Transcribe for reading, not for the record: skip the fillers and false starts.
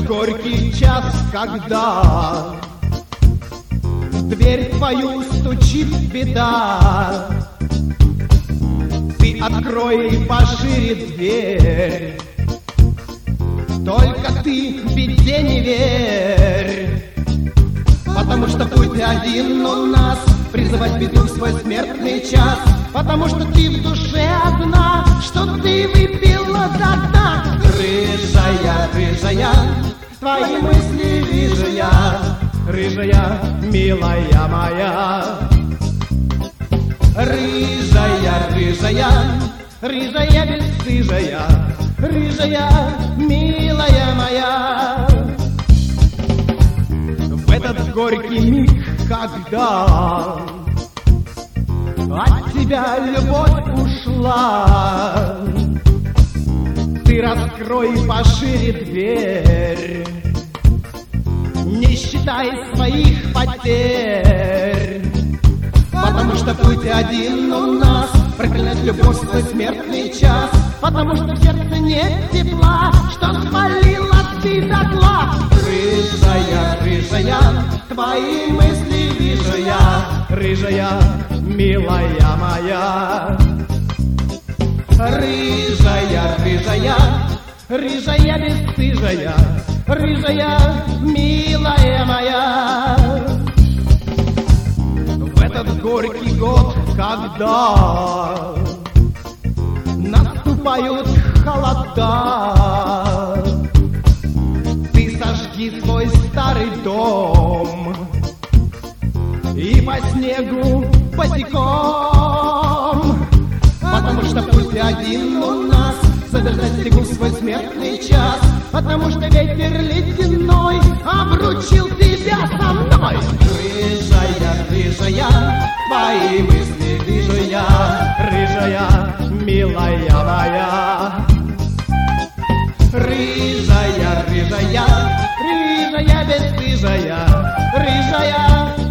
горький час, когда в дверь твою стучит беда, ты открой пошире дверь, только ты беде не верь, потому что путь один у нас — призывать беду в свой смертный час, потому что ты в душе одна, что ты выпила до дна. Рыжая, рыжая, твои мысли вижу я, рыжая, милая моя. Рыжая, рыжая, рыжая, бесстыжая, рыжая, милая моя. В этот горький миг, когда от тебя любовь ушла, ты раскрой пошире дверь, не считай своих потерь, потому что путь один у нас — проклинать любовь в свой смертный час, потому что в сердце нет тепла, что спалила ты дотла. Рыжая, рыжая, твои мысли вижу я, рыжая, милая моя. Рыжая, рыжая, рыжая, бесстыжая, рыжая, милая моя. В этот горький год, когда наступают холода, ты сожги свой старый дом и по снегу босиком, потому что путь один у нас — задержать снегу свой смертный час, потому что ветер ледяной обручил тебя со мной. Рыжая, рыжая, твои мысли вижу я, рыжая, милая моя. Рыжая, рыжая, рыжая, бесстыжая, рыжая,